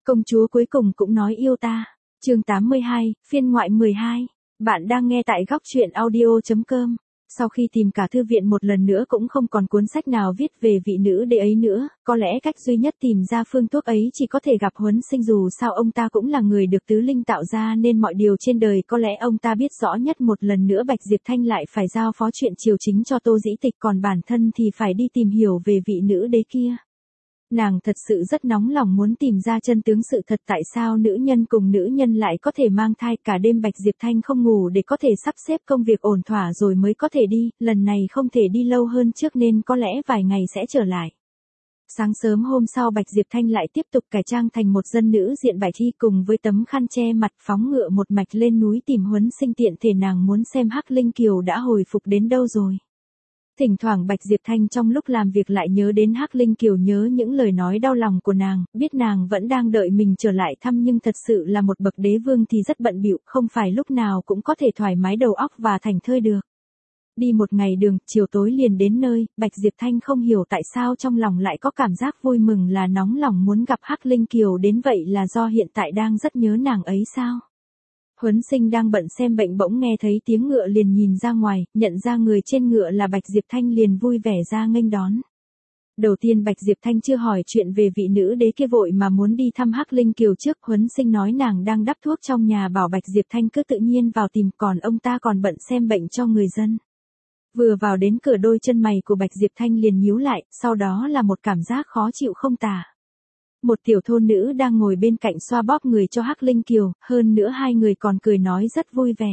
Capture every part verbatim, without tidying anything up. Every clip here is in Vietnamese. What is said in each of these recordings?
Công chúa cuối cùng cũng nói yêu ta. Chương tám mươi hai, phiên ngoại mười hai. Bạn đang nghe tại góc truyện audio chấm com. Sau khi tìm cả thư viện một lần nữa cũng không còn cuốn sách nào viết về vị nữ đế ấy nữa, có lẽ cách duy nhất tìm ra phương thuốc ấy chỉ có thể gặp Huấn Sinh, dù sao ông ta cũng là người được tứ linh tạo ra nên mọi điều trên đời có lẽ ông ta biết rõ nhất. Một lần nữa Bạch Diệp Thanh lại phải giao phó chuyện triều chính cho Tô Dĩ Tịch, còn bản thân thì phải đi tìm hiểu về vị nữ đế kia. Nàng thật sự rất nóng lòng muốn tìm ra chân tướng sự thật, tại sao nữ nhân cùng nữ nhân lại có thể mang thai. Cả đêm Bạch Diệp Thanh không ngủ để có thể sắp xếp công việc ổn thỏa rồi mới có thể đi, lần này không thể đi lâu hơn trước nên có lẽ vài ngày sẽ trở lại. Sáng sớm hôm sau Bạch Diệp Thanh lại tiếp tục cải trang thành một dân nữ diện bài thi, cùng với tấm khăn che mặt phóng ngựa một mạch lên núi tìm Huấn Sinh, tiện thể nàng muốn xem Hắc Linh Kiều đã hồi phục đến đâu rồi. Thỉnh thoảng Bạch Diệp Thanh trong lúc làm việc lại nhớ đến Hắc Linh Kiều, nhớ những lời nói đau lòng của nàng, biết nàng vẫn đang đợi mình trở lại thăm, nhưng thật sự là một bậc đế vương thì rất bận bịu, không phải lúc nào cũng có thể thoải mái đầu óc và thảnh thơi được. Đi một ngày đường, chiều tối liền đến nơi, Bạch Diệp Thanh không hiểu tại sao trong lòng lại có cảm giác vui mừng, là nóng lòng muốn gặp Hắc Linh Kiều đến vậy, là do hiện tại đang rất nhớ nàng ấy sao? Huấn Sinh đang bận xem bệnh bỗng nghe thấy tiếng ngựa liền nhìn ra ngoài, nhận ra người trên ngựa là Bạch Diệp Thanh liền vui vẻ ra nghênh đón. Đầu tiên Bạch Diệp Thanh chưa hỏi chuyện về vị nữ đế kia, vội mà muốn đi thăm Hắc Linh Kiều trước. Huấn Sinh nói nàng đang đắp thuốc trong nhà, bảo Bạch Diệp Thanh cứ tự nhiên vào tìm, còn ông ta còn bận xem bệnh cho người dân. Vừa vào đến cửa, đôi chân mày của Bạch Diệp Thanh liền nhíu lại, sau đó là một cảm giác khó chịu không tả. Một tiểu thôn nữ đang ngồi bên cạnh xoa bóp người cho Hắc Linh Kiều, hơn nữa hai người còn cười nói rất vui vẻ.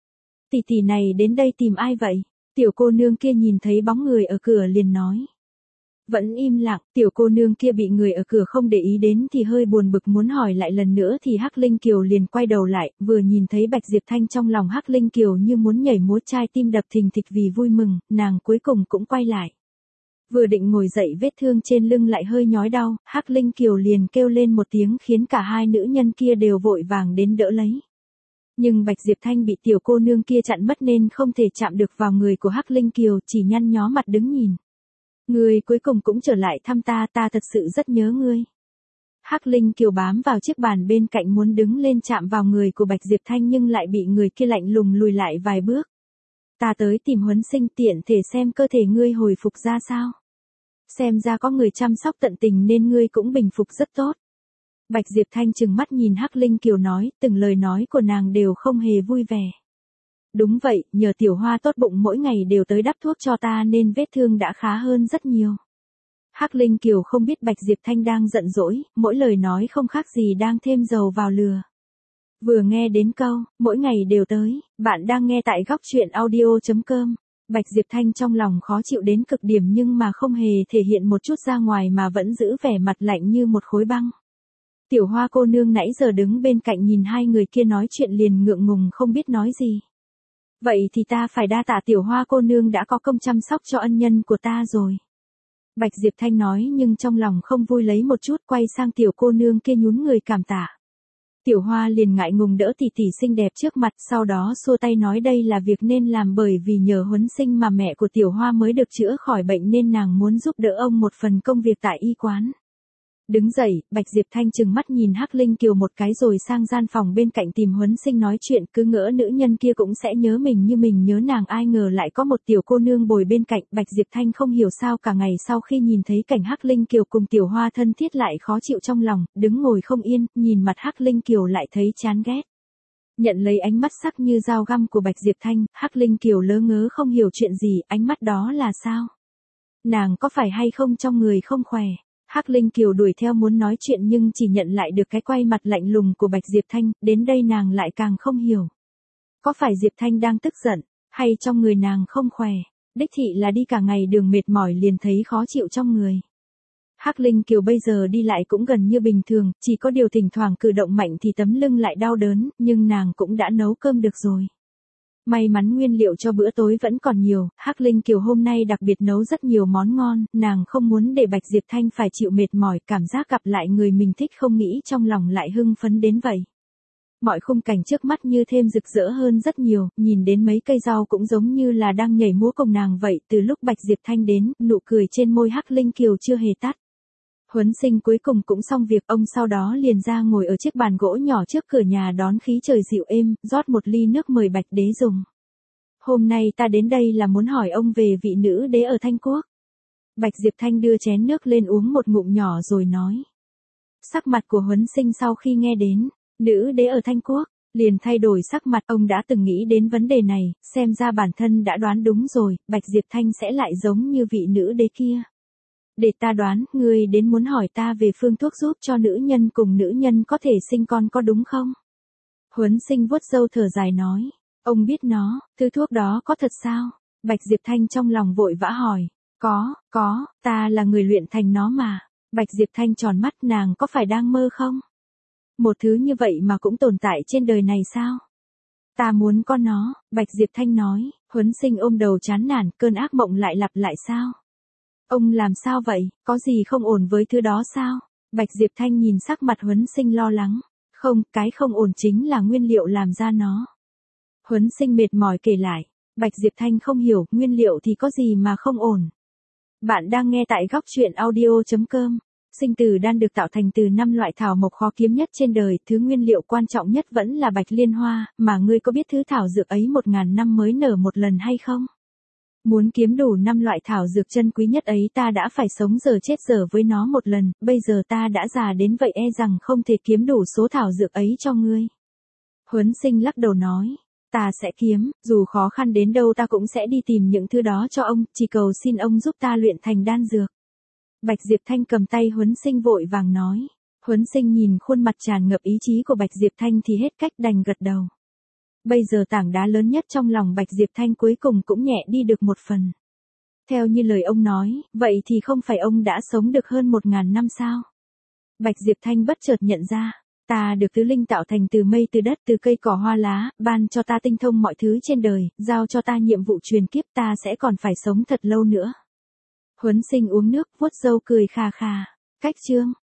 Tỷ tỷ này đến đây tìm ai vậy? Tiểu cô nương kia nhìn thấy bóng người ở cửa liền nói. Vẫn im lặng, tiểu cô nương kia bị người ở cửa không để ý đến thì hơi buồn bực, muốn hỏi lại lần nữa thì Hắc Linh Kiều liền quay đầu lại, vừa nhìn thấy Bạch Diệp Thanh trong lòng Hắc Linh Kiều như muốn nhảy múa, trai tim đập thình thịch vì vui mừng, nàng cuối cùng cũng quay lại. Vừa định ngồi dậy, vết thương trên lưng lại hơi nhói đau, Hắc Linh Kiều liền kêu lên một tiếng khiến cả hai nữ nhân kia đều vội vàng đến đỡ lấy. Nhưng Bạch Diệp Thanh bị tiểu cô nương kia chặn mất nên không thể chạm được vào người của Hắc Linh Kiều, chỉ nhăn nhó mặt đứng nhìn. Ngươi cuối cùng cũng trở lại thăm ta, ta thật sự rất nhớ ngươi. Hắc Linh Kiều bám vào chiếc bàn bên cạnh muốn đứng lên chạm vào người của Bạch Diệp Thanh, nhưng lại bị người kia lạnh lùng lùi lại vài bước. Ta tới tìm Huấn Sinh tiện thể xem cơ thể ngươi hồi phục ra sao. Xem ra có người chăm sóc tận tình nên ngươi cũng bình phục rất tốt. Bạch Diệp Thanh trừng mắt nhìn Hắc Linh Kiều nói, từng lời nói của nàng đều không hề vui vẻ. Đúng vậy, nhờ tiểu hoa tốt bụng mỗi ngày đều tới đắp thuốc cho ta nên vết thương đã khá hơn rất nhiều. Hắc Linh Kiều không biết Bạch Diệp Thanh đang giận dỗi, mỗi lời nói không khác gì đang thêm dầu vào lửa. Vừa nghe đến câu, mỗi ngày đều tới, bạn đang nghe tại góc truyện audio chấm com. Bạch Diệp Thanh trong lòng khó chịu đến cực điểm, nhưng mà không hề thể hiện một chút ra ngoài mà vẫn giữ vẻ mặt lạnh như một khối băng. Tiểu Hoa cô nương nãy giờ đứng bên cạnh nhìn hai người kia nói chuyện liền ngượng ngùng không biết nói gì. Vậy thì ta phải đa tạ Tiểu Hoa cô nương đã có công chăm sóc cho ân nhân của ta rồi. Bạch Diệp Thanh nói, nhưng trong lòng không vui lấy một chút, quay sang tiểu cô nương kia nhún người cảm tạ. Tiểu Hoa liền ngại ngùng đỡ tỷ tỷ xinh đẹp trước mặt, sau đó xua tay nói đây là việc nên làm, bởi vì nhờ Huấn Sinh mà mẹ của Tiểu Hoa mới được chữa khỏi bệnh nên nàng muốn giúp đỡ ông một phần công việc tại y quán. Đứng dậy, Bạch Diệp Thanh trừng mắt nhìn Hắc Linh Kiều một cái rồi sang gian phòng bên cạnh tìm Huấn Sinh nói chuyện, cứ ngỡ nữ nhân kia cũng sẽ nhớ mình như mình nhớ nàng, ai ngờ lại có một tiểu cô nương bồi bên cạnh. Bạch Diệp Thanh không hiểu sao cả ngày sau khi nhìn thấy cảnh Hắc Linh Kiều cùng Tiểu Hoa thân thiết lại khó chịu trong lòng, đứng ngồi không yên, nhìn mặt Hắc Linh Kiều lại thấy chán ghét. Nhận lấy ánh mắt sắc như dao găm của Bạch Diệp Thanh, Hắc Linh Kiều lơ ngớ không hiểu chuyện gì, ánh mắt đó là sao? Nàng có phải hay không trong người không khỏe? Hắc Linh Kiều đuổi theo muốn nói chuyện nhưng chỉ nhận lại được cái quay mặt lạnh lùng của Bạch Diệp Thanh, đến đây nàng lại càng không hiểu. Có phải Diệp Thanh đang tức giận, hay trong người nàng không khỏe? Đích thị là đi cả ngày đường mệt mỏi liền thấy khó chịu trong người. Hắc Linh Kiều bây giờ đi lại cũng gần như bình thường, chỉ có điều thỉnh thoảng cử động mạnh thì tấm lưng lại đau đớn, nhưng nàng cũng đã nấu cơm được rồi. May mắn nguyên liệu cho bữa tối vẫn còn nhiều, Hắc Linh Kiều hôm nay đặc biệt nấu rất nhiều món ngon, nàng không muốn để Bạch Diệp Thanh phải chịu mệt mỏi, cảm giác gặp lại người mình thích không nghĩ trong lòng lại hưng phấn đến vậy. Mọi khung cảnh trước mắt như thêm rực rỡ hơn rất nhiều, nhìn đến mấy cây rau cũng giống như là đang nhảy múa cùng nàng vậy. Từ lúc Bạch Diệp Thanh đến, nụ cười trên môi Hắc Linh Kiều chưa hề tắt. Huấn Sinh cuối cùng cũng xong việc, ông sau đó liền ra ngồi ở chiếc bàn gỗ nhỏ trước cửa nhà đón khí trời dịu êm, rót một ly nước mời Bạch Đế dùng. Hôm nay ta đến đây là muốn hỏi ông về vị nữ đế ở Thanh Quốc. Bạch Diệp Thanh đưa chén nước lên uống một ngụm nhỏ rồi nói. Sắc mặt của Huấn Sinh sau khi nghe đến, nữ đế ở Thanh Quốc, liền thay đổi sắc mặt. Ông đã từng nghĩ đến vấn đề này, xem ra bản thân đã đoán đúng rồi, Bạch Diệp Thanh sẽ lại giống như vị nữ đế kia. Để ta đoán, ngươi đến muốn hỏi ta về phương thuốc giúp cho nữ nhân cùng nữ nhân có thể sinh con có đúng không? Huấn Sinh vuốt râu thở dài nói, ông biết nó, thứ thuốc đó có thật sao? Bạch Diệp Thanh trong lòng vội vã hỏi, có, có, ta là người luyện thành nó mà. Bạch Diệp Thanh tròn mắt, nàng có phải đang mơ không? Một thứ như vậy mà cũng tồn tại trên đời này sao? Ta muốn có nó, Bạch Diệp Thanh nói. Huấn Sinh ôm đầu chán nản, cơn ác mộng lại lặp lại sao? Ông làm sao vậy, có gì không ổn với thứ đó sao? Bạch Diệp Thanh nhìn sắc mặt Huấn Sinh lo lắng. Không, cái không ổn chính là nguyên liệu làm ra nó. Huấn Sinh mệt mỏi kể lại. Bạch Diệp Thanh không hiểu, nguyên liệu thì có gì mà không ổn. Bạn đang nghe tại góc truyện audio chấm com. Sinh tử đan được tạo thành từ năm loại thảo mộc khó kiếm nhất trên đời, thứ nguyên liệu quan trọng nhất vẫn là bạch liên hoa, mà ngươi có biết thứ thảo dược ấy một ngàn năm mới nở một lần hay không? Muốn kiếm đủ năm loại thảo dược chân quý nhất ấy ta đã phải sống giờ chết giờ với nó một lần, bây giờ ta đã già đến vậy e rằng không thể kiếm đủ số thảo dược ấy cho ngươi. Huấn Sinh lắc đầu nói, ta sẽ kiếm, dù khó khăn đến đâu ta cũng sẽ đi tìm những thứ đó cho ông, chỉ cầu xin ông giúp ta luyện thành đan dược. Bạch Diệp Thanh cầm tay Huấn Sinh vội vàng nói. Huấn Sinh nhìn khuôn mặt tràn ngập ý chí của Bạch Diệp Thanh thì hết cách đành gật đầu. Bây giờ tảng đá lớn nhất trong lòng Bạch Diệp Thanh cuối cùng cũng nhẹ đi được một phần. Theo như lời ông nói, vậy thì không phải ông đã sống được hơn một ngàn năm sao? Bạch Diệp Thanh bất chợt nhận ra, ta được tứ linh tạo thành từ mây từ đất từ cây cỏ hoa lá, ban cho ta tinh thông mọi thứ trên đời, giao cho ta nhiệm vụ truyền kiếp, ta sẽ còn phải sống thật lâu nữa. Huấn Sinh uống nước, vuốt râu cười khà khà. Cách chương